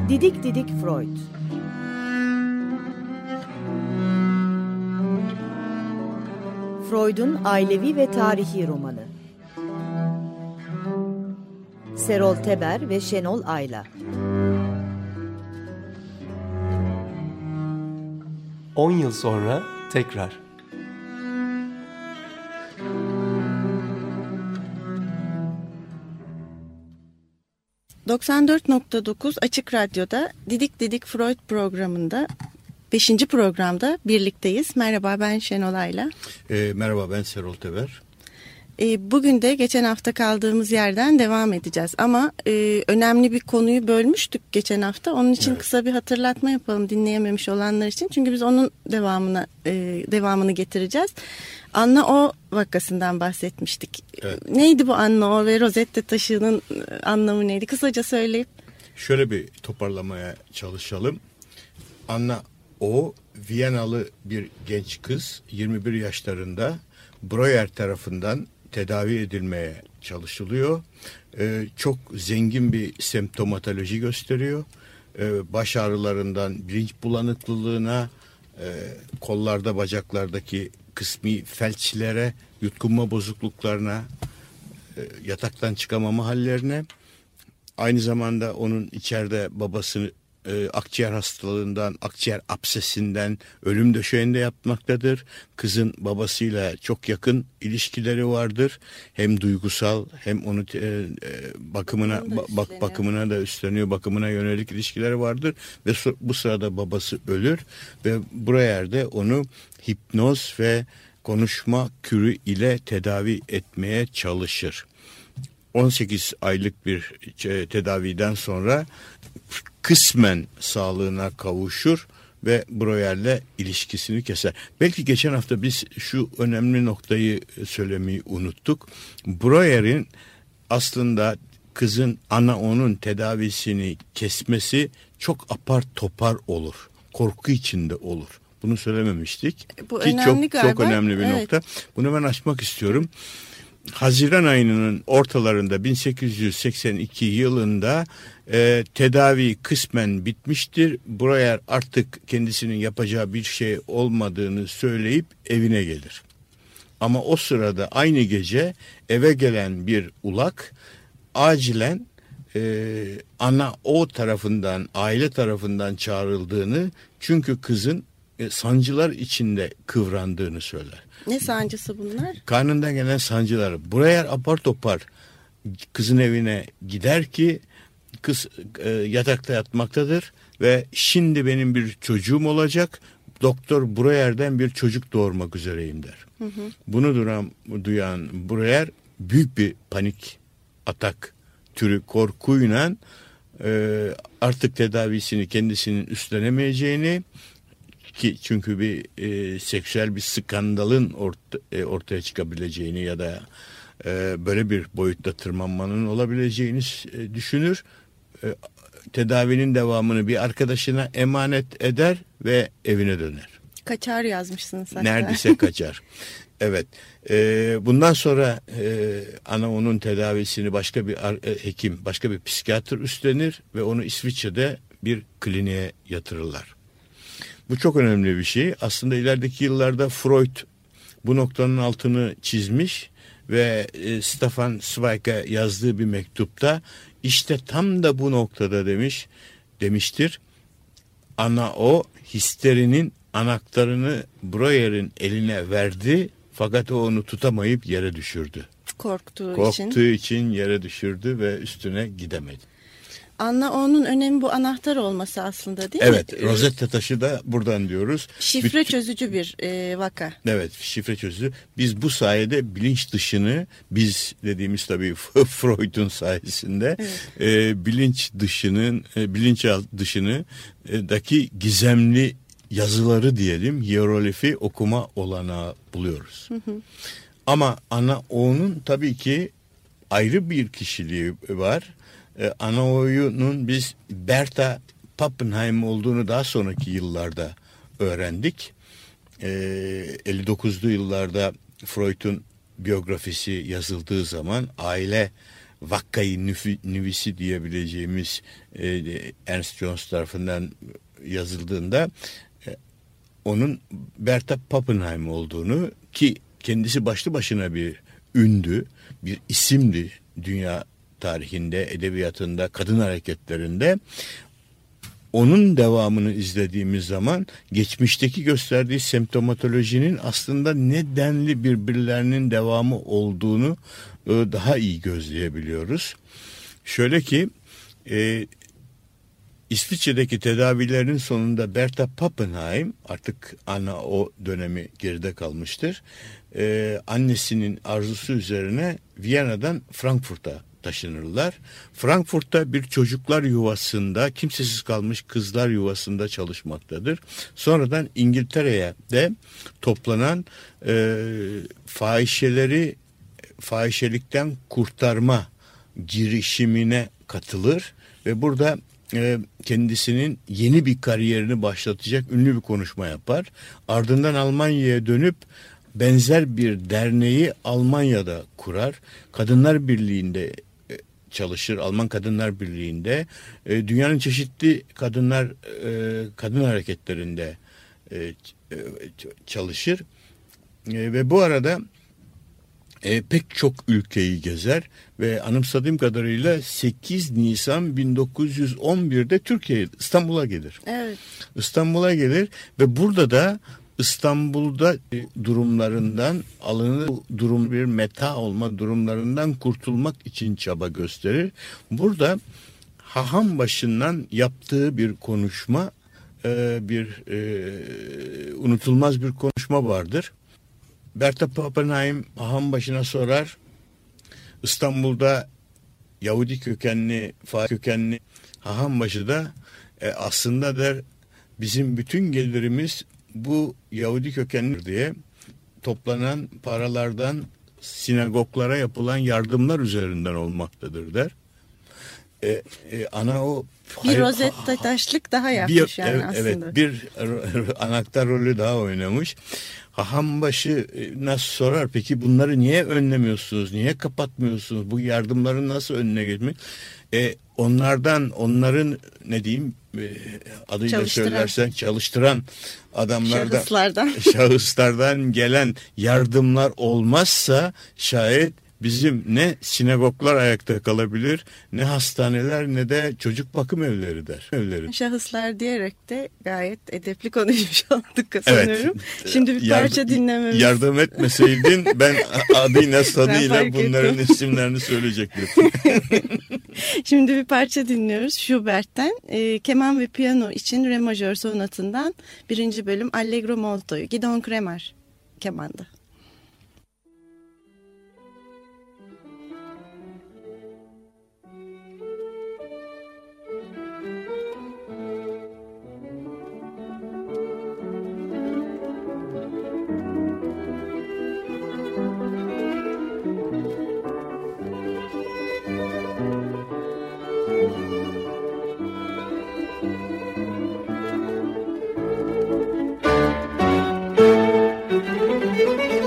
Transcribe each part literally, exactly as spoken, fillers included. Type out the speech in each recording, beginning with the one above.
Didik Didik Freud. Freud'un ailevi ve tarihi romanı. Serol Teber ve Şenol Ayla. On yıl sonra tekrar. doksan dört nokta dokuz Açık Radyo'da Didik Didik Freud programında beşinci programda birlikteyiz. Merhaba, ben Şenol Ayla. E, merhaba, ben Serol Teber. E, bugün de geçen hafta kaldığımız yerden devam edeceğiz. Ama e, önemli bir konuyu bölmüştük geçen hafta. Onun için evet. kısa bir hatırlatma yapalım dinleyememiş olanlar için. Çünkü biz onun devamını e, devamını getireceğiz. Anna O vakasından bahsetmiştik. Evet. Neydi bu Anna O ve Rosetta taşının anlamı neydi? Kısaca söyleyip. Şöyle bir toparlamaya çalışalım. Anna O, Viyanalı bir genç kız, yirmi bir yaşlarında Breuer tarafından tedavi edilmeye çalışılıyor. Ee, çok zengin bir semptomatoloji gösteriyor. Ee, baş ağrılarından bilinç bulanıklılığına, e, kollarda, bacaklardaki kısmi felçlere, yutkunma bozukluklarına, e, yataktan çıkamama hallerine, aynı zamanda onun içeride babasını e, akciğer hastalığından, akciğer absesinden ölüm döşeğinde yatmaktadır. Kızın babasıyla çok yakın ilişkileri vardır. Hem duygusal hem onu e, e, bakımına bak bakımına da üstleniyor. Bakımına yönelik ilişkileri vardır ve so- bu sırada babası ölür ve buraya da onu hipnoz ve konuşma kürü ile tedavi etmeye çalışır. on sekiz aylık bir tedaviden sonra kısmen sağlığına kavuşur ve Breuer'le ilişkisini keser. Belki geçen hafta biz şu önemli noktayı söylemeyi unuttuk. Breuer'in aslında kızın Anna O'nun tedavisini kesmesi çok apar topar olur. Korku içinde olur. Bunu söylememiştik. Bu ki önemli çok galiba. Çok önemli bir evet. nokta. Bunu ben açmak istiyorum. Haziran ayının ortalarında bin sekiz yüz seksen iki yılında e, tedavi kısmen bitmiştir. Breuer artık kendisinin yapacağı bir şey olmadığını söyleyip evine gelir. Ama o sırada aynı gece eve gelen bir ulak acilen e, Anna O tarafından, aile tarafından çağrıldığını, çünkü kızın e, sancılar içinde kıvrandığını söyler. Ne sancısı bunlar? Karnından gelen sancılar. Breuer apar topar kızın evine gider ki kız e, yatakta yatmaktadır ve şimdi benim bir çocuğum olacak. Doktor Breuer'den bir çocuk doğurmak üzereyim der. Hı hı. Bunu duyan, duyan Breuer büyük bir panik atak türü korkuyla e, artık tedavisini kendisinin üstlenemeyeceğini, ki çünkü bir e, seksüel bir skandalın orta, e, ortaya çıkabileceğini ya da e, böyle bir boyutta tırmanmanın olabileceğini e, düşünür. E, tedavinin devamını bir arkadaşına emanet eder ve evine döner. Kaçar yazmışsınız hatta. Neredeyse kaçar. Evet. E, bundan sonra e, Anna O'nun tedavisini başka bir e, hekim, başka bir psikiyatr üstlenir ve onu İsviçre'de bir kliniğe yatırırlar. Bu çok önemli bir şey. Aslında ilerideki yıllarda Freud bu noktanın altını çizmiş ve e, Stefan Zweig'e yazdığı bir mektupta işte tam da bu noktada demiş demiştir. Anna O histerinin anahtarını Breuer'in eline verdi, fakat o onu tutamayıp yere düşürdü. Korktuğu, Korktuğu için. Korktuğu için yere düşürdü ve üstüne gidemedi. Anna O'nun önemi bu anahtar olması aslında, değil evet, mi? Evet, Rosetta taşı da buradan diyoruz. Şifre Büt- çözücü bir e, vaka. Evet, şifre çözücü. Biz bu sayede bilinç dışını, biz dediğimiz tabii Freud'un sayesinde evet. e, bilinç dışının, e, bilinçaltı dışını e, daki gizemli yazıları diyelim, hieroglifi okuma olanağı buluyoruz. Hı hı. Ama Anna O'nun tabii ki ayrı bir kişiliği var. Ee, Anna O'nun biz Bertha Pappenheim olduğunu daha sonraki yıllarda öğrendik. Ee, elli dokuzlu yıllarda Freud'un biyografisi yazıldığı zaman aile Vakkayı nüfi- Nüvisi diyebileceğimiz e, Ernest Jones tarafından yazıldığında e, onun Bertha Pappenheim olduğunu, ki kendisi başlı başına bir ündü, bir isimdi dünya tarihinde, edebiyatında, kadın hareketlerinde. Onun devamını izlediğimiz zaman geçmişteki gösterdiği semptomatolojinin aslında nedenli birbirlerinin devamı olduğunu daha iyi gözleyebiliyoruz. Şöyle ki e, İsviçre'deki tedavilerin sonunda Bertha Pappenheim, artık Anna o dönemi geride kalmıştır, e, annesinin arzusu üzerine Viyana'dan Frankfurt'a taşınırlar. Frankfurt'ta bir çocuklar yuvasında, kimsesiz kalmış kızlar yuvasında çalışmaktadır. Sonradan İngiltere'ye de toplanan e, fahişeleri fahişelikten kurtarma girişimine katılır ve burada e, kendisinin yeni bir kariyerini başlatacak ünlü bir konuşma yapar. Ardından Almanya'ya dönüp benzer bir derneği Almanya'da kurar. Kadınlar Birliği'nde e, çalışır. Alman Kadınlar Birliği'nde e, dünyanın çeşitli kadınlar e, kadın hareketlerinde e, e, çalışır. E, ve bu arada E, pek çok ülkeyi gezer ve anımsadığım kadarıyla sekiz Nisan bin dokuz yüz on birde Türkiye'ye, İstanbul'a gelir. Evet. İstanbul'a gelir ve burada da İstanbul'da durumlarından alınır, durum bir meta olma durumlarından kurtulmak için çaba gösterir. Burada Hahambaşı'ndan yaptığı bir konuşma, bir unutulmaz bir konuşma vardır. Bertha Pappenheim Hahambaşı'na sorar. İstanbul'da Yahudi kökenli, Fahri kökenli Hahambaşı'da e, aslında der bizim bütün gelirimiz bu Yahudi kökenli diye toplanan paralardan sinagoglara yapılan yardımlar üzerinden olmaktadır der. E, e, ana o bir hayır, rozetta taşlık daha yapmış bir, yani evet, aslında. Evet, bir anahtar rolü daha oynamış. Hahambaşı'na sorar, peki bunları niye önlemiyorsunuz, niye kapatmıyorsunuz, bu yardımların nasıl önüne geçmek? E, onlardan, onların ne diyeyim e, adıyla Çalıştıran. söylersen çalıştıran adamlardan, Şahıslardan. şahıslardan gelen yardımlar olmazsa şayet bizim ne sinagoglar ayakta kalabilir, ne hastaneler, ne de çocuk bakım evleri der. Evleri. Şahıslar diyerek de gayet edepli konuşmuş olduk sanıyorum. Evet. Şimdi bir Yardım, parça dinlememiz. Yardım etmeseydin ben adıyla sanıyla fark bunların ettim. isimlerini söyleyecektim. Şimdi bir parça dinliyoruz Schubert'ten. E, keman ve piyano için re majör sonatından birinci bölüm Allegro Molto'yu. Gidon Kremer kemanda. Thank you.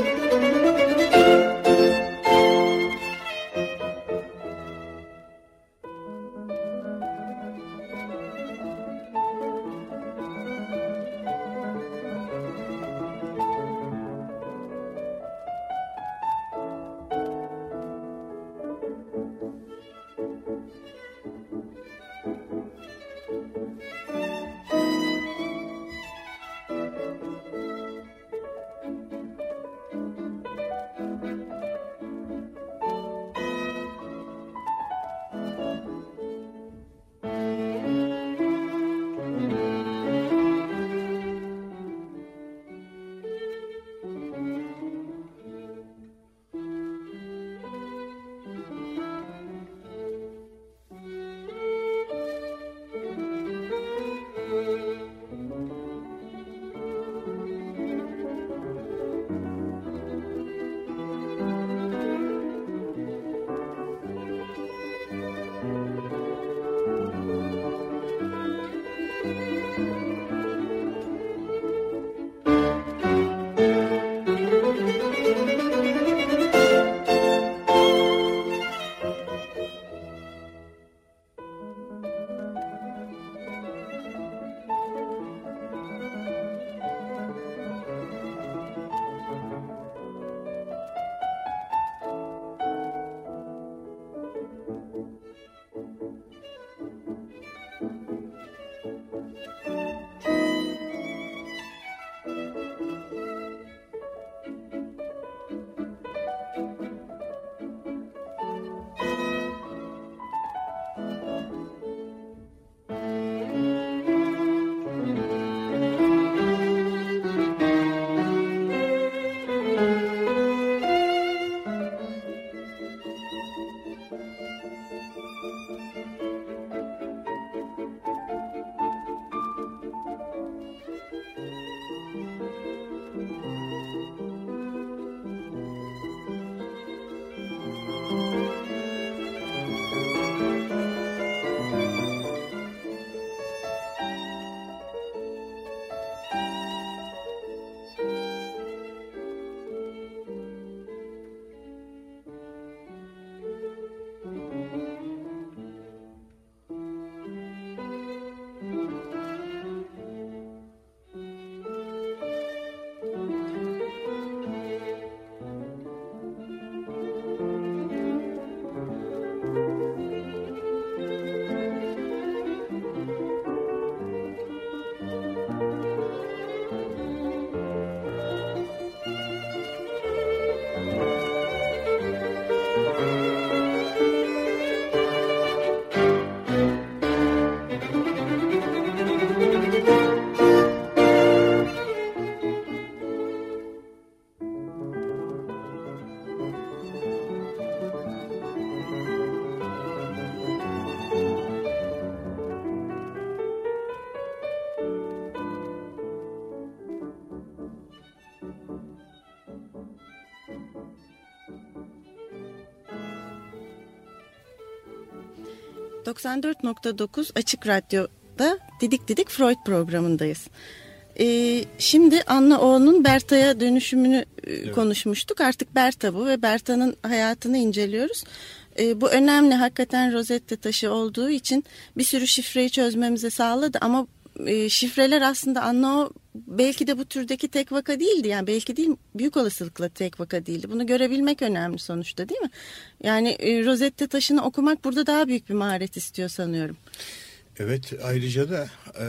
doksan dört nokta dokuz Açık Radyo'da Didik Didik Freud programındayız. Ee, şimdi Anna O'nun Berta'ya dönüşümünü e, evet. konuşmuştuk. Artık Berta bu ve Berta'nın hayatını inceliyoruz. Ee, bu önemli, hakikaten Rosetta taşı olduğu için bir sürü şifreyi çözmemize sağladı. Ama e, şifreler aslında Anna O belki de bu türdeki tek vaka değildi. Yani belki değil, büyük olasılıkla tek vaka değildi. Bunu görebilmek önemli sonuçta, değil mi? Yani e, Rosetta taşını okumak burada daha büyük bir maharet istiyor sanıyorum. Evet, ayrıca da e,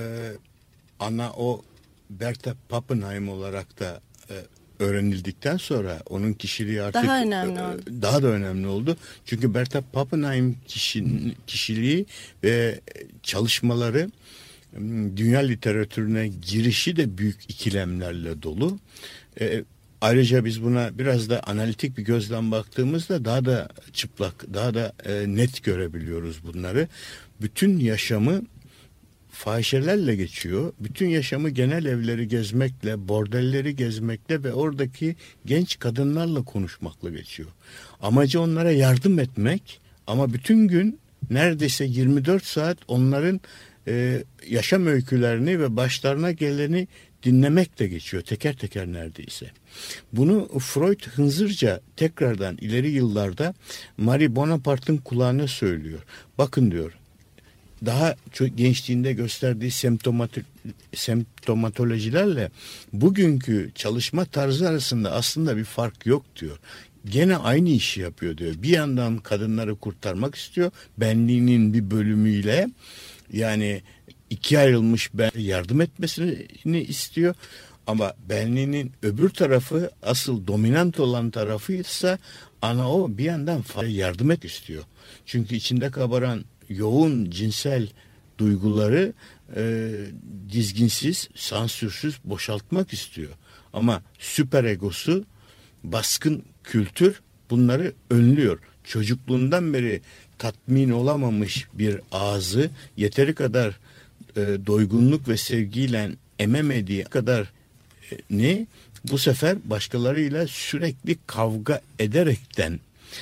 Anna O Berta Pappenheim olarak da e, öğrenildikten sonra onun kişiliği artık daha önemli oldu. E, daha da önemli oldu. Çünkü Berta Pappenheim kişi, kişiliği ve çalışmaları, dünya literatürüne girişi de büyük ikilemlerle dolu. E, ayrıca biz buna biraz da analitik bir gözden baktığımızda daha da çıplak, daha da e, net görebiliyoruz bunları. Bütün yaşamı fahişelerle geçiyor. Bütün yaşamı genel evleri gezmekle, bordelleri gezmekle ve oradaki genç kadınlarla konuşmakla geçiyor. Amacı onlara yardım etmek, ama bütün gün neredeyse yirmi dört saat onların e, yaşam öykülerini ve başlarına geleni dinlemekle geçiyor. Teker teker neredeyse. Bunu Freud hınzırca tekrardan ileri yıllarda Marie Bonaparte'ın kulağına söylüyor. Bakın diyor, daha çok gençliğinde gösterdiği semptomat- semptomatolojilerle bugünkü çalışma tarzı arasında aslında bir fark yok diyor. Gene aynı işi yapıyor diyor. Bir yandan kadınları kurtarmak istiyor. Benliğinin bir bölümüyle, yani ikiye ayrılmış ben yardım etmesini istiyor. Ama benliğinin öbür tarafı, asıl dominant olan tarafı ise Ana O bir yandan yardım et istiyor. Çünkü içinde kabaran yoğun cinsel duyguları e, dizginsiz, sansürsüz boşaltmak istiyor. Ama süper egosu, baskın kültür bunları önlüyor. Çocukluğundan beri tatmin olamamış bir ağzı yeteri kadar e, doygunluk ve sevgiyle ememediği kadar e, ne? Bu sefer başkalarıyla sürekli kavga ederekten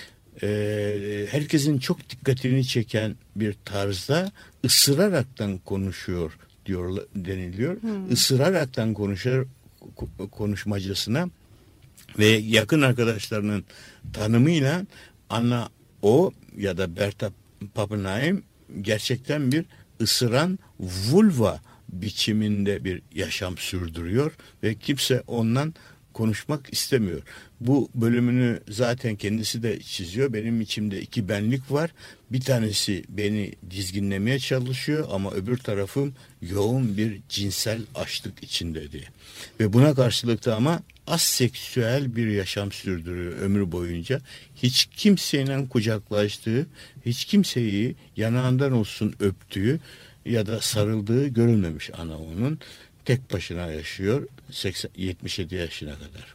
e, herkesin çok dikkatini çeken bir tarzda ısıraraktan konuşuyor diyor deniliyor. Hmm. Isıraraktan konuşur konuşmacasına ve yakın arkadaşlarının tanımıyla Anna O ya da Berta Pappenheim gerçekten bir ısıran vulva biçiminde bir yaşam sürdürüyor ve kimse ondan konuşmak istemiyor. Bu bölümünü zaten kendisi de çiziyor. Benim içimde iki benlik var. Bir tanesi beni dizginlemeye çalışıyor ama öbür tarafım yoğun bir cinsel açlık içinde diye. Ve buna karşılık da ama aseksüel bir yaşam sürdürüyor ömrü boyunca. Hiç kimseyle kucaklaştığı, hiç kimseyi yanağından olsun öptüğü ya da sarıldığı görülmemiş Ana O'nun. Tek başına yaşıyor seksen, yetmiş yedi yaşına kadar.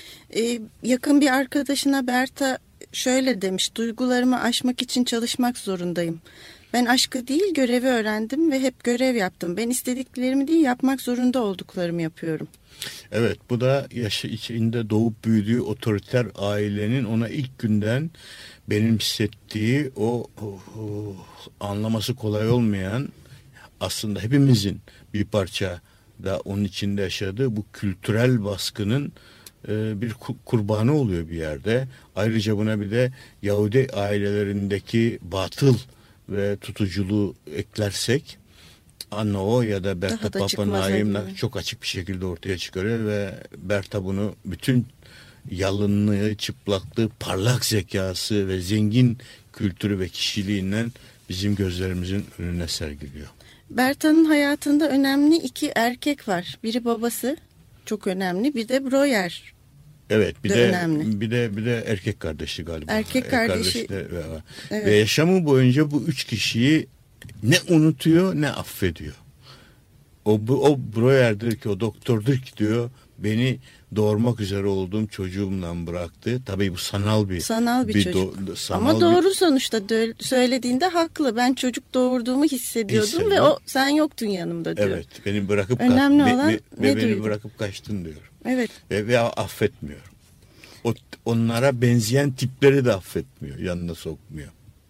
Ee, yakın bir arkadaşına Berta şöyle demiş: duygularımı aşmak için çalışmak zorundayım. Ben aşkı değil görevi öğrendim ve hep görev yaptım. Ben istediklerimi değil yapmak zorunda olduklarımı yapıyorum. Evet, bu da yaşı içinde doğup büyüdüğü otoriter ailenin ona ilk günden benimsettiği o, o, o anlaması kolay olmayan, aslında hepimizin bir parça da onun içinde yaşadığı bu kültürel baskının e, bir kurbanı oluyor bir yerde. Ayrıca buna bir de Yahudi ailelerindeki batıl ve tutuculuğu eklersek Anna O ya da Berta Pappenheim çok açık bir şekilde ortaya çıkarıyor ve Berta bunu bütün yalınlığı, çıplaklığı, parlak zekası ve zengin kültürü ve kişiliğinden bizim gözlerimizin önüne sergiliyor. Berta'nın hayatında önemli iki erkek var. Biri babası, çok önemli. Bir de Breuer. Evet, bir de, de önemli. bir de bir de erkek kardeşi galiba. Erkek kardeşi. De, ve, evet. ve yaşamı boyunca bu üç kişiyi ne unutuyor ne affediyor. O o Breuer'dir ki, o doktordur ki diyor, beni doğurmak üzere olduğum çocuğumla bıraktı. Tabii bu sanal bir sanal bir, bir çocuk. Do, sanal Ama doğru bir... sonuçta dö- söylediğinde haklı. Ben çocuk doğurduğumu hissediyordum Hissediyor. Ve o sen yoktun yanımda diyor. Evet, beni bırakıp önemli ka- olan ve, ve beni duydum? bırakıp kaçtın diyor. Evet. Ve, ve affetmiyor. O onlara benzeyen tipleri de affetmiyor, yanına sokmuyor.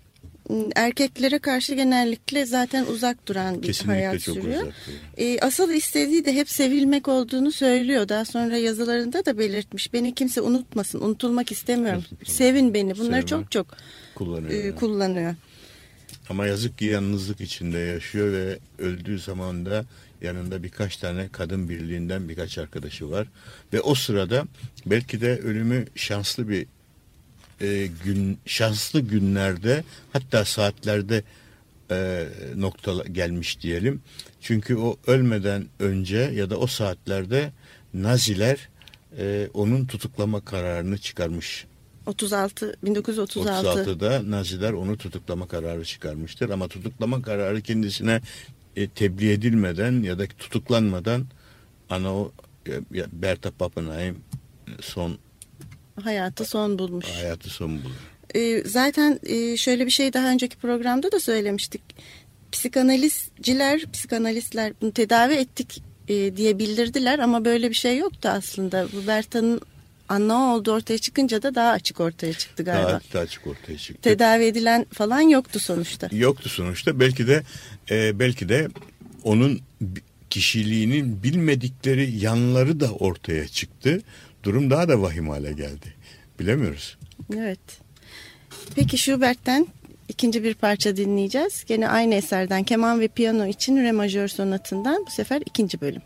erkeklere karşı genellikle zaten uzak duran bir Kesinlikle hayat çok sürüyor. uzak. E, asıl istediği de hep sevilmek olduğunu söylüyor. Daha sonra yazılarında da belirtmiş. Beni kimse unutmasın, unutulmak istemiyorum. Sevin beni. Bunları Sevme. çok çok Kullanıyor. e, yani. kullanıyor. Ama yazık ki yalnızlık içinde yaşıyor ve öldüğü zaman da yanında birkaç tane kadın birliğinden birkaç arkadaşı var. Ve o sırada belki de ölümü şanslı bir e, gün, şanslı günlerde, hatta saatlerde e, nokta gelmiş diyelim. Çünkü o ölmeden önce ya da o saatlerde Naziler e, onun tutuklama kararını çıkarmış. otuz altı bin dokuz yüz otuz altı. otuz altıda Naziler onu tutuklama kararı çıkarmıştır. Ama tutuklama kararı kendisine e, tebliğ edilmeden ya da tutuklanmadan ana o e, Bertha Pappenheim son Hayatı son bulmuş. hayatı son bulur. E, zaten e, şöyle bir şey daha önceki programda da söylemiştik. Psikanalizciler, psikanalistler bunu tedavi ettik e, diye bildirdiler ama böyle bir şey yoktu aslında. Bu Bertha'nın Anna olduğu ortaya çıkınca da daha açık ortaya çıktı galiba. Daha, daha açık ortaya çıktı. Tedavi edilen falan yoktu sonuçta. Yoktu sonuçta. Belki de e, belki de onun kişiliğinin bilmedikleri yanları da ortaya çıktı. Durum daha da vahim hale geldi. Bilemiyoruz. Evet. Peki Schubert'ten ikinci bir parça dinleyeceğiz. Gene aynı eserden keman ve piyano için Re majör sonatından bu sefer ikinci bölüm.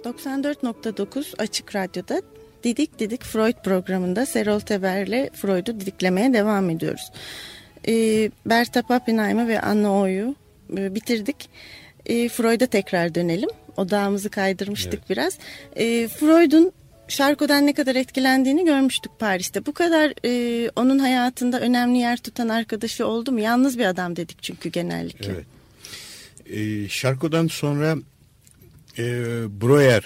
doksan dört nokta dokuz Açık Radyo'da Didik Didik Freud programında Serol Teber'le Freud'u didiklemeye devam ediyoruz. E, Berta Pappenheim'ı ve Anna O'yu e, bitirdik. E, Freud'a tekrar dönelim. Odağımızı kaydırmıştık evet. biraz. E, Freud'un Charcot'dan ne kadar etkilendiğini görmüştük Paris'te. Bu kadar e, onun hayatında önemli yer tutan arkadaşı oldu mu? Yalnız bir adam dedik çünkü genellikle. Evet. E, Charcot'dan sonra e, Breuer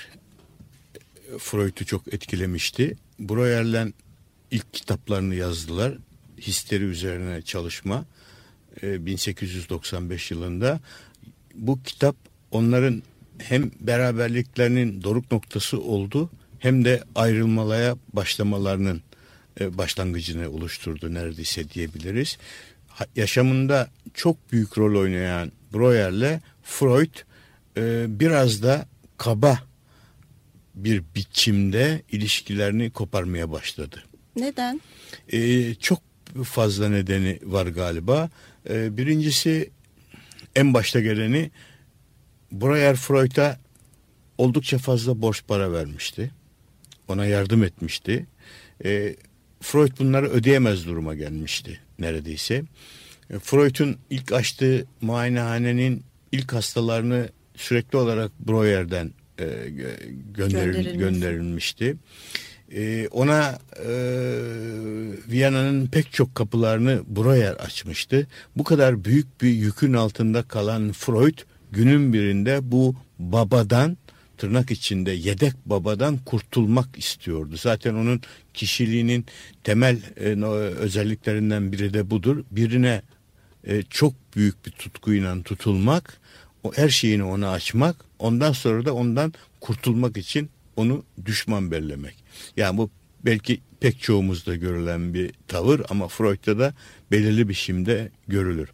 Freud'u çok etkilemişti. Breuer'le ilk kitaplarını yazdılar. Histeri üzerine çalışma e, bin sekiz yüz doksan beş yılında. Bu kitap onların hem beraberliklerinin doruk noktası oldu hem de ayrılmaya başlamalarının e, başlangıcını oluşturdu neredeyse diyebiliriz. Ha, yaşamında çok büyük rol oynayan Breuer'le Freud e, biraz da kaba bir biçimde ilişkilerini koparmaya başladı. Neden? E, çok fazla nedeni var galiba. E, birincisi en başta geleni Breuer Freud'a oldukça fazla borç para vermişti. Ona yardım etmişti. E, Freud bunları ödeyemez duruma gelmişti neredeyse. E, Freud'un ilk açtığı muayenehanenin ilk hastalarını sürekli olarak Breuer'den e, gönderil, gönderilmişti. E, ona e, Viyana'nın pek çok kapılarını Breuer açmıştı. Bu kadar büyük bir yükün altında kalan Freud günün birinde bu babadan, tırnak içinde yedek babadan kurtulmak istiyordu. Zaten onun kişiliğinin temel e, özelliklerinden biri de budur. Birine e, çok büyük bir tutkuyla tutulmak, o her şeyini ona açmak, ondan sonra da ondan kurtulmak için onu düşman bellemek. Yani bu belki pek çoğumuzda görülen bir tavır ama Freud'da da belirli biçimde görülür.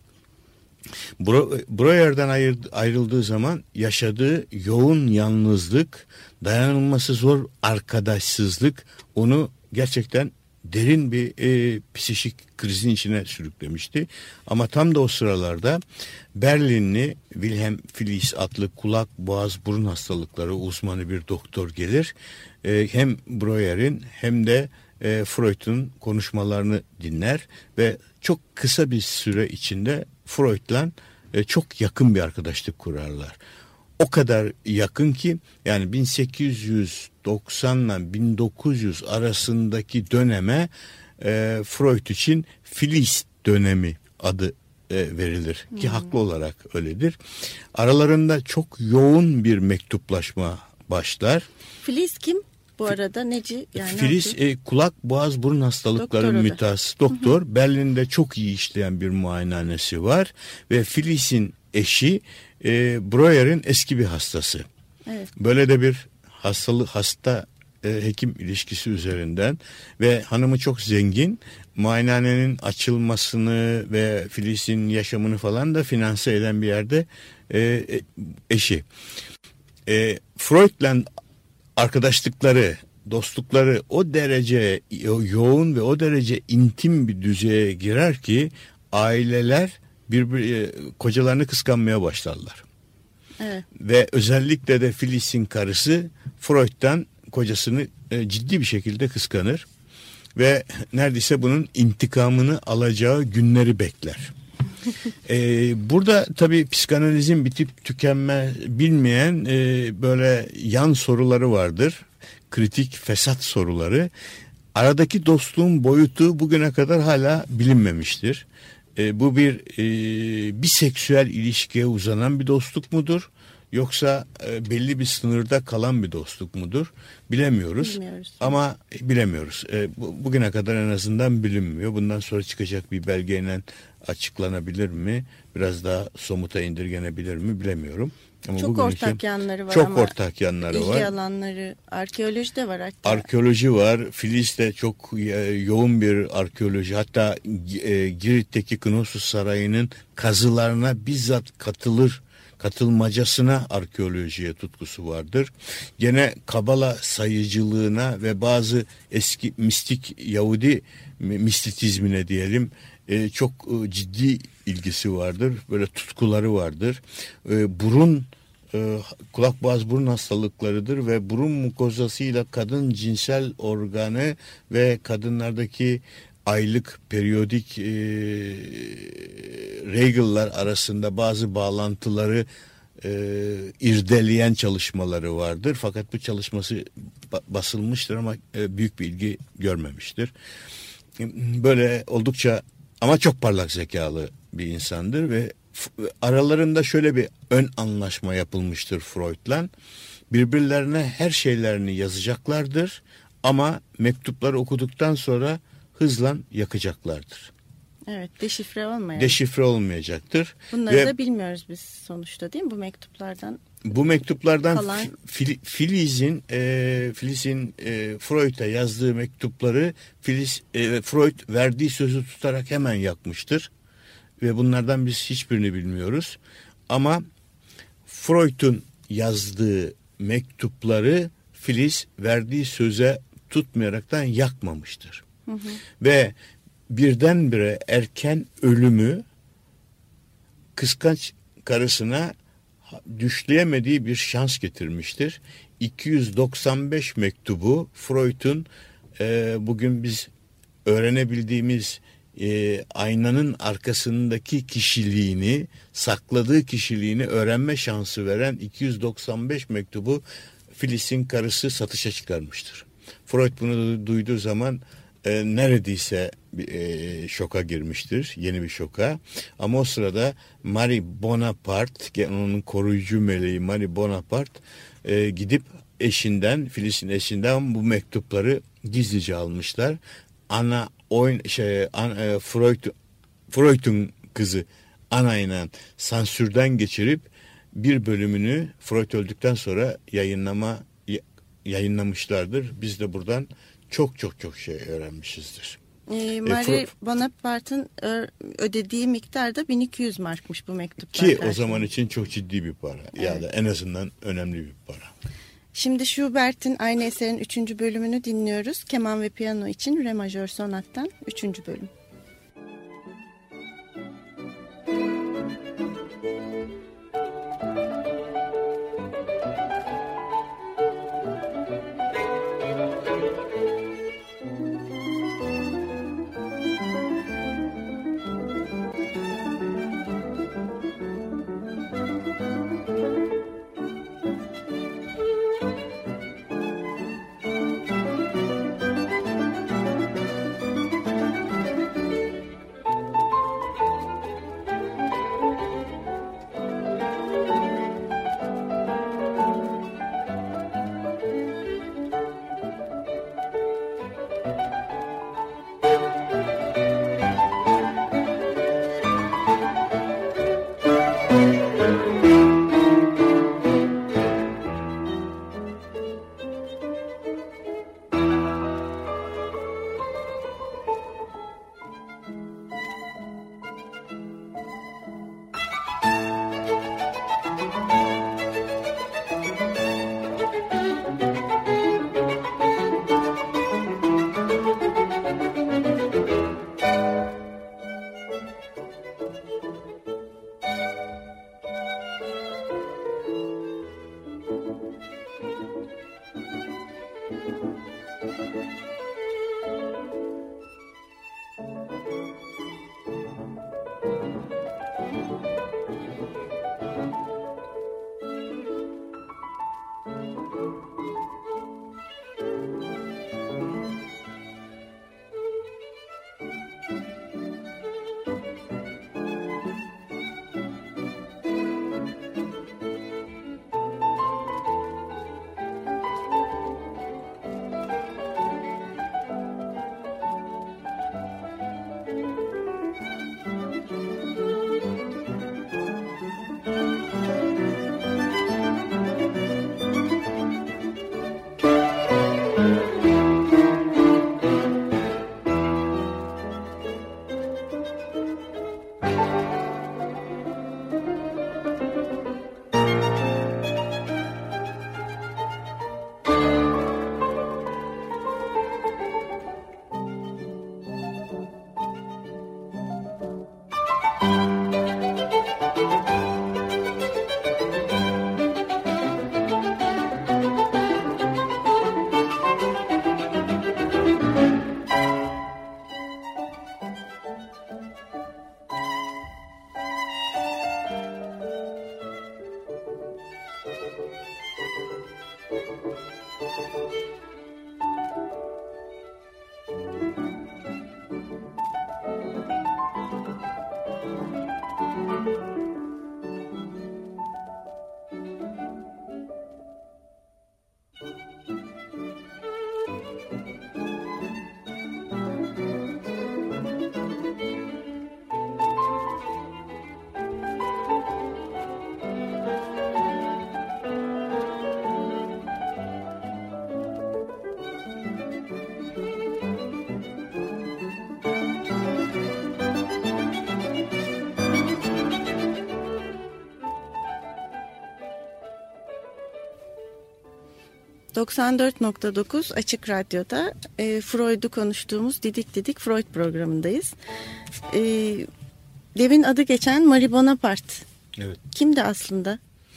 Breuer'den ayrıldığı zaman yaşadığı yoğun yalnızlık, dayanılması zor arkadaşsızlık onu gerçekten derin bir e, psikik krizin içine sürüklemişti. Ama tam da o sıralarda Berlinli Wilhelm Fliess adlı kulak, boğaz, burun hastalıkları uzmanı bir doktor gelir. E, hem Breuer'in hem de e, Freud'un konuşmalarını dinler ve çok kısa bir süre içinde Freud'la e, çok yakın bir arkadaşlık kurarlar. O kadar yakın ki yani bin sekiz yüz doksanla bin dokuz yüz arasındaki döneme e, Freud için Fliess dönemi adı e, verilir ki hmm. haklı olarak öyledir. Aralarında çok yoğun bir mektuplaşma başlar. Fliess kim? Bu arada neci? Yani Fliess e, kulak, boğaz, burun hastalıkları mütehassıs doktor. Hı hı. Berlin'de çok iyi işleyen bir muayenehanesi var ve Fliess'in eşi e, Breuer'in eski bir hastası. Evet. Böyle de bir hastalık hasta e, hekim ilişkisi üzerinden ve hanımı çok zengin, muayenehanenin açılmasını ve Fliess'in yaşamını falan da finanse eden bir yerde e, eşi. E, Freud'la arkadaşlıkları, dostlukları o derece yoğun ve o derece intim bir düzeye girer ki aileler birbiri kocalarını kıskanmaya başlarlar. Evet. Ve özellikle de Fliess'in karısı Freud'dan kocasını ciddi bir şekilde kıskanır ve neredeyse bunun intikamını alacağı günleri bekler. ee, burada tabii psikanalizin bitip tükenme bilmeyen e, böyle yan soruları vardır. Kritik fesat soruları. Aradaki dostluğun boyutu bugüne kadar hala bilinmemiştir. E, bu bir e, biseksüel ilişkiye uzanan bir dostluk mudur? Yoksa e, belli bir sınırda kalan bir dostluk mudur? Bilemiyoruz. Bilmiyoruz. Ama bilemiyoruz. E, bu, bugüne kadar en azından bilinmiyor. Bundan sonra çıkacak bir belgeyle açıklanabilir mi? Biraz daha somuta indirgenebilir mi? Bilemiyorum. Ama çok ortak için, yanları var çok ama ortak yanları ilgi var. İlgi alanları, arkeoloji de var hatta. Arkeoloji var. Fliess de çok yoğun bir arkeoloji. Hatta e, Girit'teki Knossos Sarayı'nın kazılarına bizzat katılır. Katılmacasına arkeolojiye tutkusu vardır. Gene Kabala sayıcılığına ve bazı eski mistik Yahudi mistitizmine diyelim e, çok e, ciddi ilgisi vardır. Böyle tutkuları vardır. E, burun e, kulak boğaz burun hastalıklarıdır ve burun mukozasıyla kadın cinsel organı ve kadınlardaki aylık periyodik e, regel'lar arasında bazı bağlantıları e, irdeleyen çalışmaları vardır. Fakat bu çalışması ba- basılmıştır ama e, büyük bir ilgi görmemiştir. Böyle oldukça ama çok parlak zekalı bir insandır ve aralarında şöyle bir ön anlaşma yapılmıştır Freud'la. Birbirlerine her şeylerini yazacaklardır ama mektupları okuduktan sonra hızla yakacaklardır. Evet, deşifre olmayan. Deşifre olmayacaktır. Bunları ve da bilmiyoruz biz sonuçta, değil mi, bu mektuplardan? Bu mektuplardan Kalan... Fil, Filiz'in e, Filiz'in e, Freud'a yazdığı mektupları Filiz e, Freud verdiği sözü tutarak hemen yakmıştır. Ve bunlardan biz hiçbirini bilmiyoruz. Ama Freud'un yazdığı mektupları Filiz verdiği söze tutmayaraktan yakmamıştır. Hı hı. Ve birdenbire erken ölümü kıskanç karısına düşleyemediği bir şans getirmiştir. iki yüz doksan beş mektubu Freud'un e, bugün biz öğrenebildiğimiz e, aynanın arkasındaki kişiliğini, sakladığı kişiliğini öğrenme şansı veren iki yüz doksan beş mektubu Filiz'in karısı satışa çıkarmıştır. Freud bunu duyduğu zaman e, neredeyse e, şoka girmiştir, yeni bir şoka. Ama o sırada Marie Bonaparte, onun koruyucu meleği Marie Bonaparte e, gidip eşinden, Filiz'in eşinden bu mektupları gizlice almışlar. Ana oyun şey an, e, Freud Freud'un kızı Anna ile sansürden geçirip bir bölümünü Freud öldükten sonra yayınlama yayınlamışlardır. Biz de buradan çok çok çok şey öğrenmişizdir. E, Marie Bonaparte'ın ödediği miktar da bin iki yüz markmış bu mektuplar. Ki o zaman için çok ciddi bir para. Evet. Ya da en azından önemli bir para. Şimdi Schubert'in aynı eserin üçüncü bölümünü dinliyoruz. Keman ve piyano için Re majör sonattan üçüncü bölüm. doksan dört nokta dokuz Açık Radyo'da e, Freud'u konuştuğumuz Didik Didik Freud programındayız. E, Devin adı geçen Marie Bonaparte. Evet. Kimdi aslında?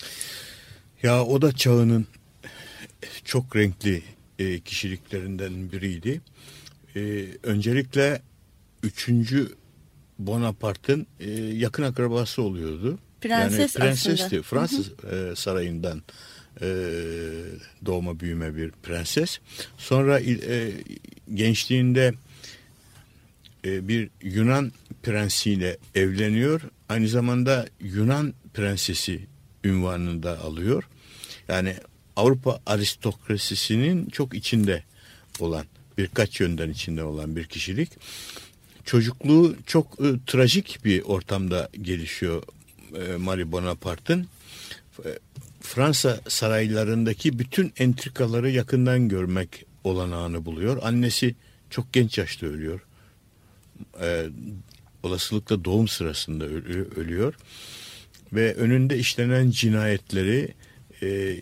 Ya o da çağının çok renkli e, kişiliklerinden biriydi. E, öncelikle üçüncü Bonaparte'ın e, yakın akrabası oluyordu. Prenses yani prensesti. aslında. Fransız e, sarayından e, doğma büyüme bir prenses. Sonra e, gençliğinde e, bir Yunan prensiyle evleniyor. Aynı zamanda Yunan prensesi ünvanını da alıyor. Yani Avrupa aristokrasisinin çok içinde olan, birkaç yönden içinde olan bir kişilik. Çocukluğu çok e, trajik bir ortamda gelişiyor e, Marie Bonaparte'ın. E, Fransa saraylarındaki bütün entrikaları yakından görmek olanağını buluyor. Annesi çok genç yaşta ölüyor. E, olasılıkla doğum sırasında ölüyor. Ve önünde işlenen cinayetleri e,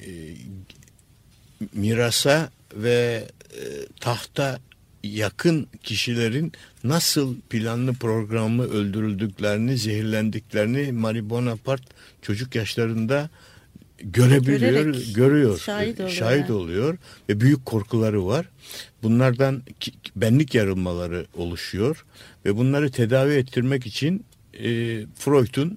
mirasa ve e, tahta yakın kişilerin nasıl planlı programlı öldürüldüklerini, zehirlendiklerini Marie Bonaparte çocuk yaşlarında görebiliyor, Görerek, görüyor, şahit oluyor, şahit yani. oluyor ve büyük korkuları var. Bunlardan benlik yarılmaları oluşuyor ve bunları tedavi ettirmek için e, Freud'un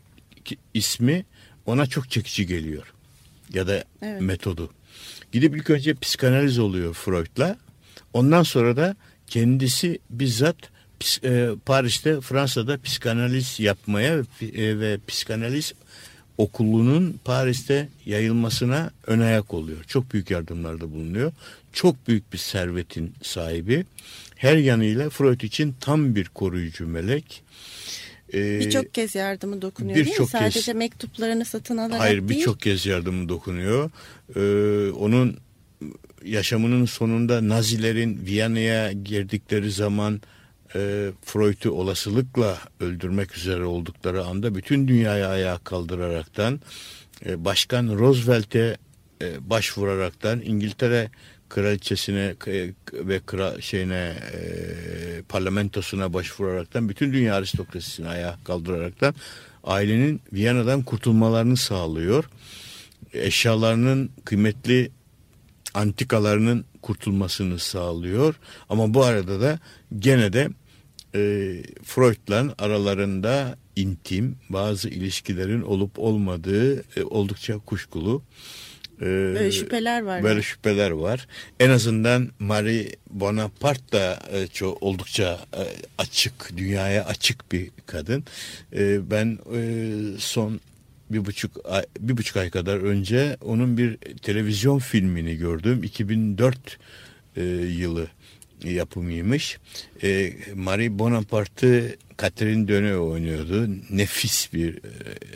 ismi ona çok çekici geliyor ya da evet. metodu. Gidip ilk önce psikanaliz oluyor Freud'la. Ondan sonra da kendisi bizzat e, Paris'te, Fransa'da psikanaliz yapmaya e, ve psikanaliz okulunun Paris'te yayılmasına ön ayak oluyor. Çok büyük yardımlarda bulunuyor. Çok büyük bir servetin sahibi. Her yanıyla Freud için tam bir koruyucu melek. Ee, birçok kez yardımı dokunuyor bir değil mi? Sadece kez, mektuplarını satın alarak hayır, değil. Hayır, birçok kez yardımı dokunuyor. Ee, onun yaşamının sonunda Nazilerin Viyana'ya girdikleri zaman e, Freud'u olasılıkla öldürmek üzere oldukları anda bütün dünyayı ayağa kaldıraraktan e, Başkan Roosevelt'e e, başvuraraktan İngiltere kraliçesine e, ve kral şeyine e, parlamentosuna başvuraraktan bütün dünya aristokrasisini ayağa kaldıraraktan ailenin Viyana'dan kurtulmalarını sağlıyor. Eşyalarının kıymetli antikalarının kurtulmasını sağlıyor. Ama bu arada da gene de e, Freud'la aralarında intim bazı ilişkilerin olup olmadığı e, oldukça kuşkulu. E, böyle şüpheler var. Böyle yani. şüpheler var. En azından Marie Bonaparte da e, çok oldukça e, açık, dünyaya açık bir kadın. E, ben e, son bir buçuk ay, bir buçuk ay kadar önce onun bir televizyon filmini gördüm. iki bin dört e, yılı yapımıymış. E, Marie Bonaparte'ı Catherine Deneuve oynuyordu. Nefis bir e,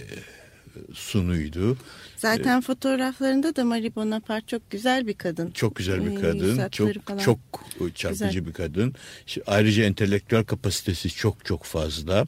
sunuydu. Zaten e, fotoğraflarında da Marie Bonaparte çok güzel bir kadın. Çok güzel bir kadın. E, çok falan. çok çarpıcı güzel bir kadın. Ayrıca entelektüel kapasitesi çok çok fazla.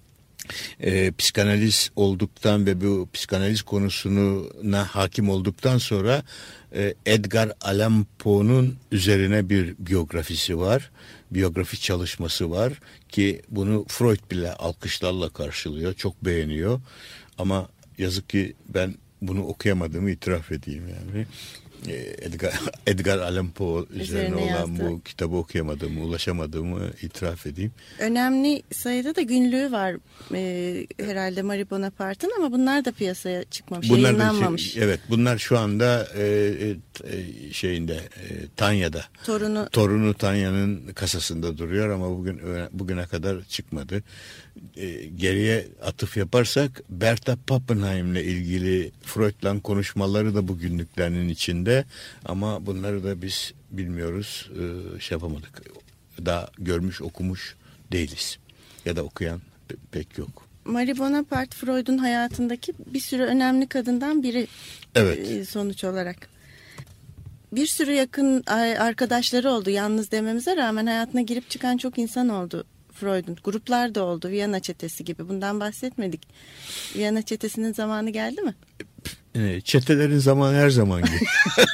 E, psikanaliz olduktan ve bu psikanaliz konusuna hakim olduktan sonra e, Edgar Allan Poe'nun üzerine bir biyografisi var. Biyografi çalışması var ki bunu Freud bile alkışlarla karşılıyor. Çok beğeniyor. Ama yazık ki ben bunu okuyamadığımı itiraf edeyim yani. Edgar, Edgar Allan Poe üzerine, Üzerine olan yazdı. bu kitabı okuyamadığımı, ulaşamadığımı itiraf edeyim. Önemli sayıda da günlüğü var e, herhalde Marie Bonaparte'ın ama bunlar da piyasaya çıkmamış, Bunlar da yayınlanmamış. şey, evet, bunlar şu anda e, e, şeyinde e, Tanya'da. Torunu Torunu Tanya'nın kasasında duruyor ama bugün bugüne kadar çıkmadı. E, geriye atıf yaparsak Bertha Pappenheim'le ilgili Freud'la konuşmaları da bu günlüklerinin içinde ama bunları da biz bilmiyoruz, e, şey yapamadık. Daha görmüş, okumuş değiliz ya da okuyan pe- pek yok. Marie Bonaparte Freud'un hayatındaki bir sürü önemli kadından biri. Evet. E, sonuç olarak. Bir sürü yakın arkadaşları oldu. Yalnız dememize rağmen hayatına girip çıkan çok insan oldu Freud'un. Gruplar da oldu. Viyana çetesi gibi. Bundan bahsetmedik. Viyana çetesinin zamanı geldi mi? Çetelerin zamanı her zaman gibi.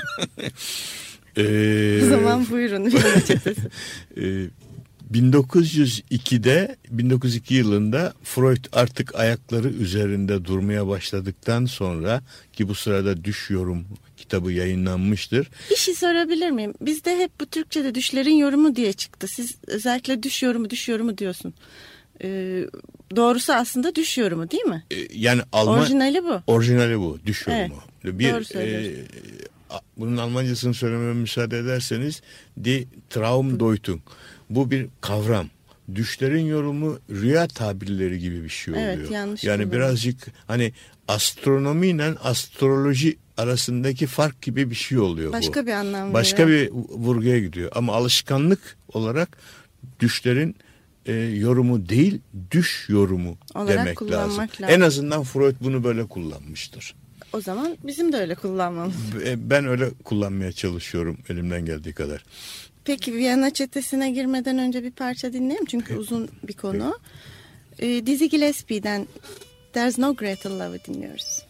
ee, O zaman buyurun Viyana çetesi. e, bin dokuz yüz ikide bin dokuz yüz iki yılında Freud artık ayakları üzerinde durmaya başladıktan sonra ki bu sırada Düş Yorum kitabı yayınlanmıştır. Bir şey sorabilir miyim? Bizde hep bu Türkçe'de düşlerin yorumu diye çıktı. Siz özellikle düş yorumu, düş yorumu diyorsun. Ee, doğrusu aslında düş yorumu değil mi? Ee, yani Alman orijinali bu. Orijinali bu. Düş yorumu. Evet, bir doğru söylüyorsun. e, bunun Almancasını söylememe müsaade ederseniz Die Traumdeutung. Bu bir kavram. Düşlerin yorumu rüya tabirleri gibi bir şey oluyor. Evet, yanlış yani kullanım. birazcık hani astronomiyle astroloji arasındaki fark gibi bir şey oluyor Başka bu. bir anlam Başka veriyor. bir vurguya gidiyor. Ama alışkanlık olarak düşlerin e, yorumu değil, düş yorumu Olarak demek kullanmak lazım. lazım. En azından Freud bunu böyle kullanmıştır. O zaman bizim de öyle kullanmamız. E, Ben öyle kullanmaya çalışıyorum elimden geldiği kadar. Peki Viyana çetesine girmeden önce bir parça dinleyelim çünkü uzun bir konu. Ee, Dizzy Gillespie'den There's No Greater Love'ı dinliyoruz.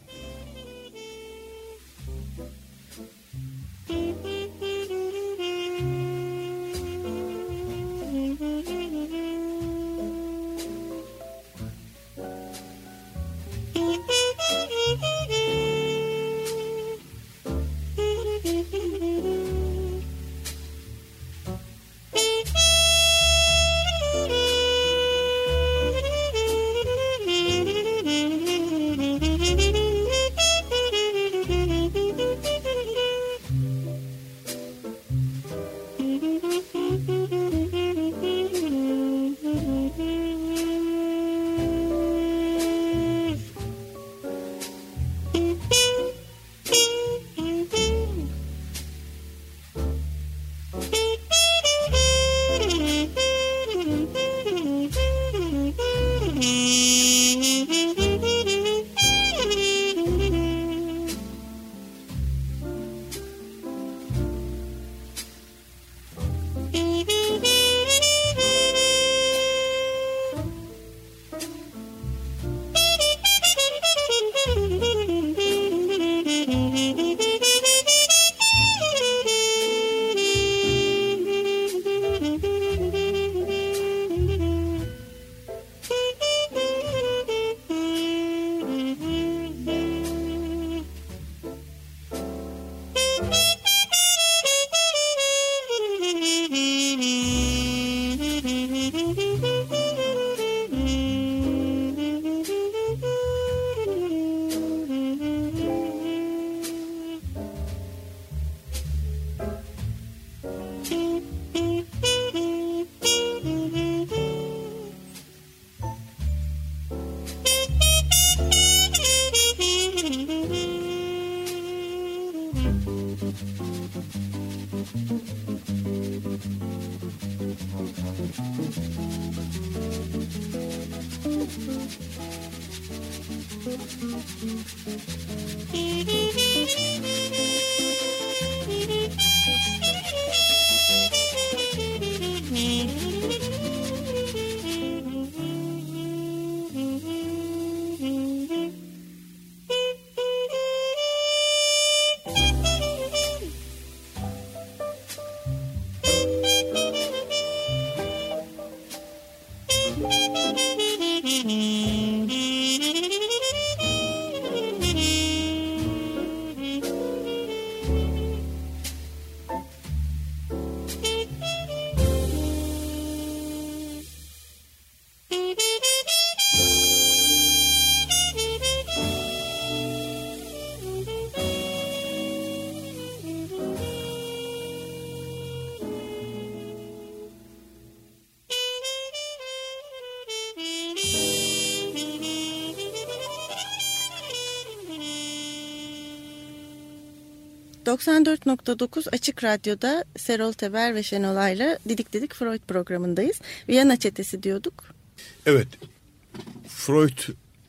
doksan dört nokta dokuz Açık Radyo'da Serol Teber ve Şenol Ayla Didik Didik Freud programındayız. Viyana Çetesi diyorduk. Evet, Freud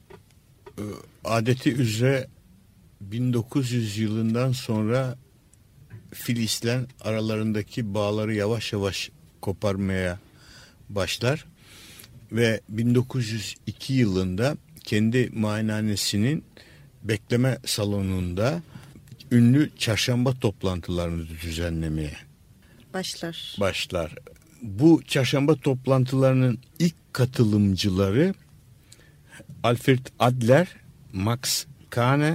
adeti üzere bin dokuz yüz yılından sonra Filis'le aralarındaki bağları yavaş yavaş koparmaya başlar ve bin dokuz yüz iki yılında kendi muayenehanesinin bekleme salonunda ünlü çarşamba toplantılarını düzenlemeye Başlar. başlar. Bu çarşamba toplantılarının ilk katılımcıları Alfred Adler, Max Kahne,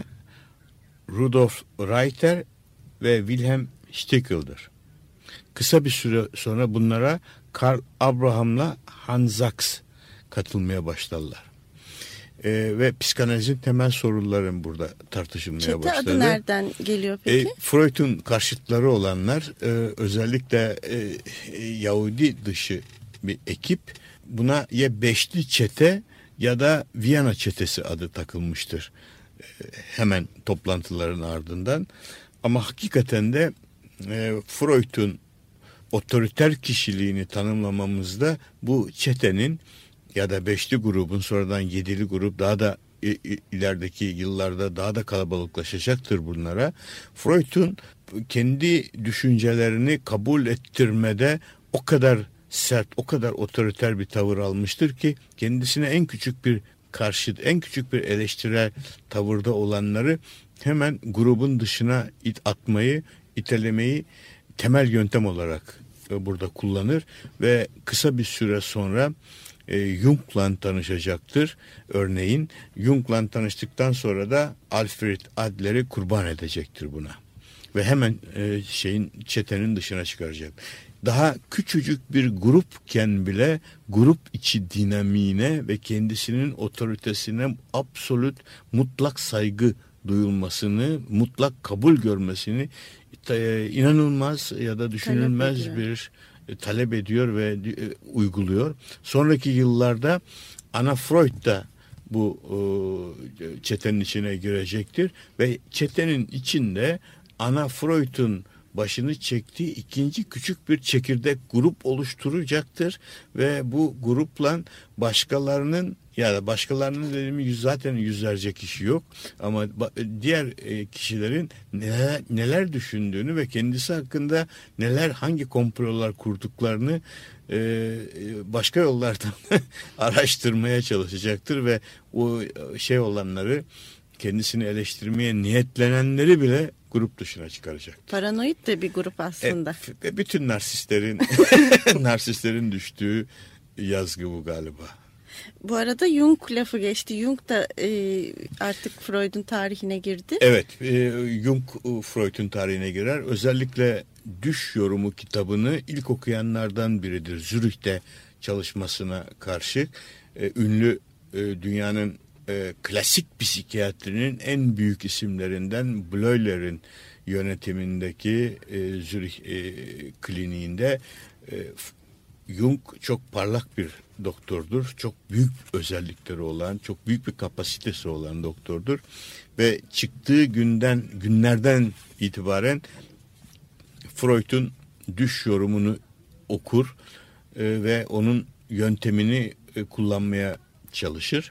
Rudolf Reiter ve Wilhelm Stickel'dir. Kısa bir süre sonra bunlara Karl Abraham'la Hans Sachs katılmaya başlarlar. Ee, ve psikanalizin temel sorunları burada tartışılmaya Çete başladı. adı nereden geliyor peki? E, Freud'un karşıtları olanlar e, özellikle e, Yahudi dışı bir ekip buna ya beşli çete ya da Viyana çetesi adı takılmıştır. E, hemen toplantıların ardından. Ama hakikaten de e, Freud'un otoriter kişiliğini tanımlamamızda bu çetenin ya da beşli grubun sonradan yedili grup daha da ilerideki yıllarda daha da kalabalıklaşacaktır bunlara. Freud'un kendi düşüncelerini kabul ettirmede o kadar sert, o kadar otoriter bir tavır almıştır ki kendisine en küçük bir karşıt, en küçük bir eleştirel tavırda olanları hemen grubun dışına it atmayı, itelemeyi temel yöntem olarak burada kullanır ve kısa bir süre sonra e, Jung'la tanışacaktır. Örneğin Jung'la tanıştıktan sonra da Alfred Adler'i kurban edecektir buna ve hemen e, şeyin çetenin dışına çıkaracak. Daha küçücük bir grupken bile grup içi dinamiğine ve kendisinin otoritesine absolut mutlak saygı duyulmasını, mutlak kabul görmesini e, inanılmaz ya da düşünülmez talep bir e, talep ediyor ve e, uyguluyor. Sonraki yıllarda Anna Freud da bu e, çetenin içine girecektir ve çetenin içinde Anna Freud'un başını çektiği ikinci küçük bir çekirdek grup oluşturacaktır ve bu grupla başkalarının ya da başkalarının dediğim zaten yüzlerce kişi yok ama diğer kişilerin neler, neler düşündüğünü ve kendisi hakkında neler hangi komplolar kurduklarını başka yollardan araştırmaya çalışacaktır ve o şey olanları kendisini eleştirmeye niyetlenenleri bile grup dışına çıkaracak. Paranoid de bir grup aslında. E, bütün narsistlerin narsistlerin düştüğü yazgı bu galiba. Bu arada Jung lafı geçti. Jung da e, artık Freud'un tarihine girdi. Evet, e, Jung Freud'un tarihine girer. Özellikle Düş Yorumu kitabını ilk okuyanlardan biridir. Zürih'te çalışmasına karşı e, ünlü e, dünyanın e, klasik psikiyatrinin en büyük isimlerinden Bleuler'in yönetimindeki e, Zürih e, kliniğinde e, Jung çok parlak bir doktordur. Çok büyük özellikleri olan, çok büyük bir kapasitesi olan doktordur. Ve çıktığı günden günlerden itibaren Freud'un Düş Yorumunu okur e, ve onun yöntemini e, kullanmaya çalışır.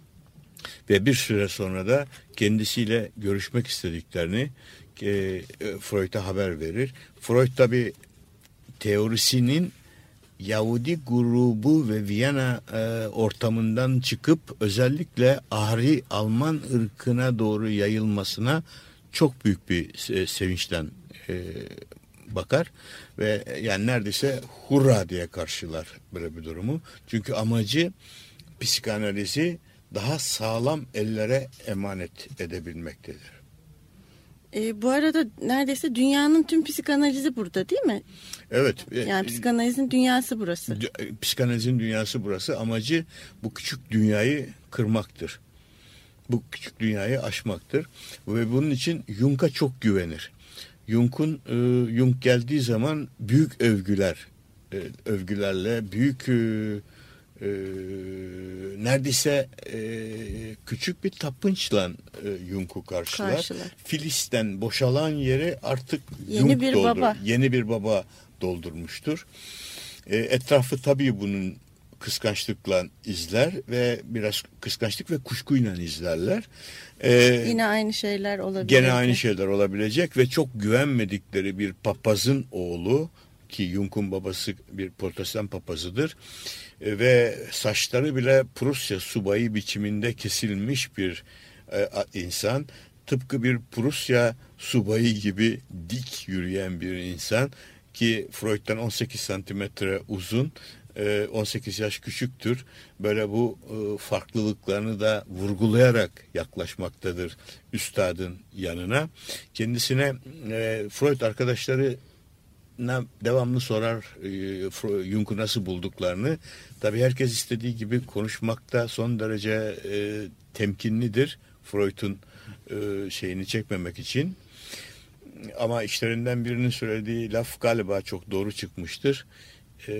Ve bir süre sonra da kendisiyle görüşmek istediklerini e, Freud'a haber verir. Freud tabi teorisinin Yahudi grubu ve Viyana e, ortamından çıkıp özellikle Ahri Alman ırkına doğru yayılmasına çok büyük bir e, sevinçten e, bakar ve yani neredeyse hurra diye karşılar böyle bir durumu. Çünkü amacı psikanalizi daha sağlam ellere emanet edebilmektedir. E, bu arada neredeyse dünyanın tüm psikanalizi burada değil mi? Evet. Yani psikanalizin dünyası burası. Psikanalizin dünyası burası. Amacı bu küçük dünyayı kırmaktır. Bu küçük dünyayı aşmaktır. Ve bunun için Jung'a çok güvenir. Jung'un e, Jung geldiği zaman büyük övgüler, e, övgülerle, büyük e, e, neredeyse e, küçük bir tapınçla e, Jung'u karşılar. Karşılar. Filis'ten boşalan yeri artık Yeni Jung bir doldur, baba. yeni bir baba doldurmuştur. E, etrafı tabii bunun kıskançlıkla izler ve biraz kıskançlık ve kuşkuyla izlerler. E, Yine aynı şeyler olabilir. Gene aynı şeyler olabilecek ve çok güvenmedikleri bir papazın oğlu, ki Jung'un babası bir protestan papazıdır e, ve saçları bile Prusya subayı biçiminde kesilmiş bir e, insan. Tıpkı bir Prusya subayı gibi dik yürüyen bir insan ki Freud'dan on sekiz santimetre uzun, e, on sekiz yaş küçüktür. Böyle bu e, farklılıklarını da vurgulayarak yaklaşmaktadır üstadın yanına. Kendisine e, Freud arkadaşları devamlı sorar e, Jung'u nasıl bulduklarını. Tabii herkes istediği gibi konuşmakta son derece e, temkinlidir Freud'un e, şeyini çekmemek için. Ama işlerinden birinin söylediği laf galiba çok doğru çıkmıştır. E,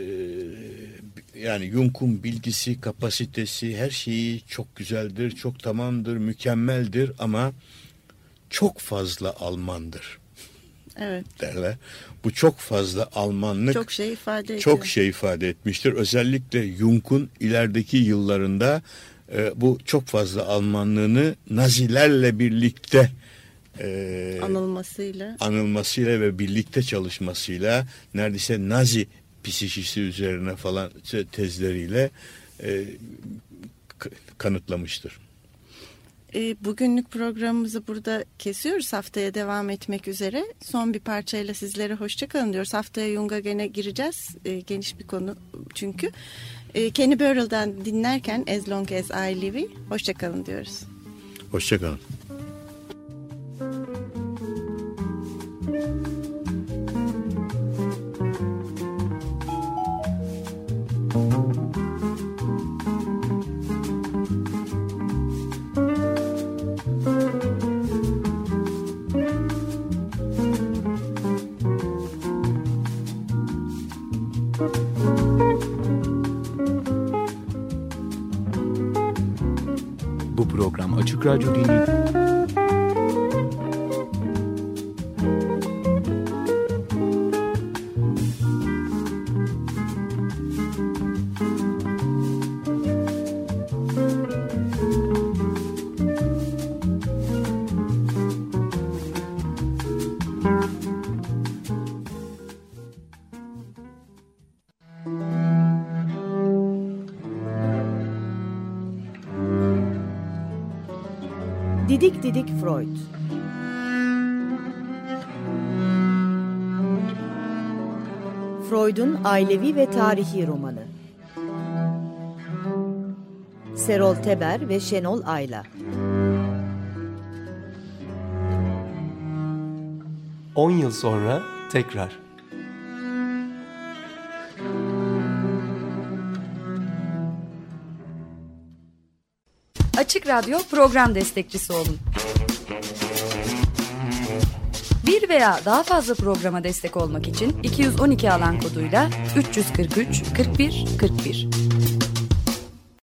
yani Jung'un bilgisi, kapasitesi, her şeyi çok güzeldir, çok tamamdır, mükemmeldir ama çok fazla Almandır. Evet. Derler. Bu çok fazla Almanlık çok şey ifade ediyor. Çok şey ifade etmiştir. Özellikle Jung'un ilerideki yıllarında e, bu çok fazla Almanlığını Nazilerle birlikte e, anılmasıyla anılmasıyla ve birlikte çalışmasıyla neredeyse Nazi psikisi üzerine falan tezleriyle e, kanıtlamıştır. Bugünlük programımızı burada kesiyoruz. Haftaya devam etmek üzere. Son bir parçayla sizlere hoşça kalın diyoruz. Haftaya Jung'a gene gireceğiz. E, geniş bir konu çünkü. E, Kenny Burrell'dan dinlerken As Long As I Live, hoşça kalın diyoruz. Hoşça kalın. Bu program Açık Radyo değil. Didik Didik Freud. Freud'un ailevi ve tarihi romanı. Serol Teber ve Şenol Ayla. On yıl sonra tekrar. Açık Radyo program destekçisi olun. Bir veya daha fazla programa destek olmak için iki yüz on iki alan koduyla üç yüz kırk üç kırk bir kırk bir.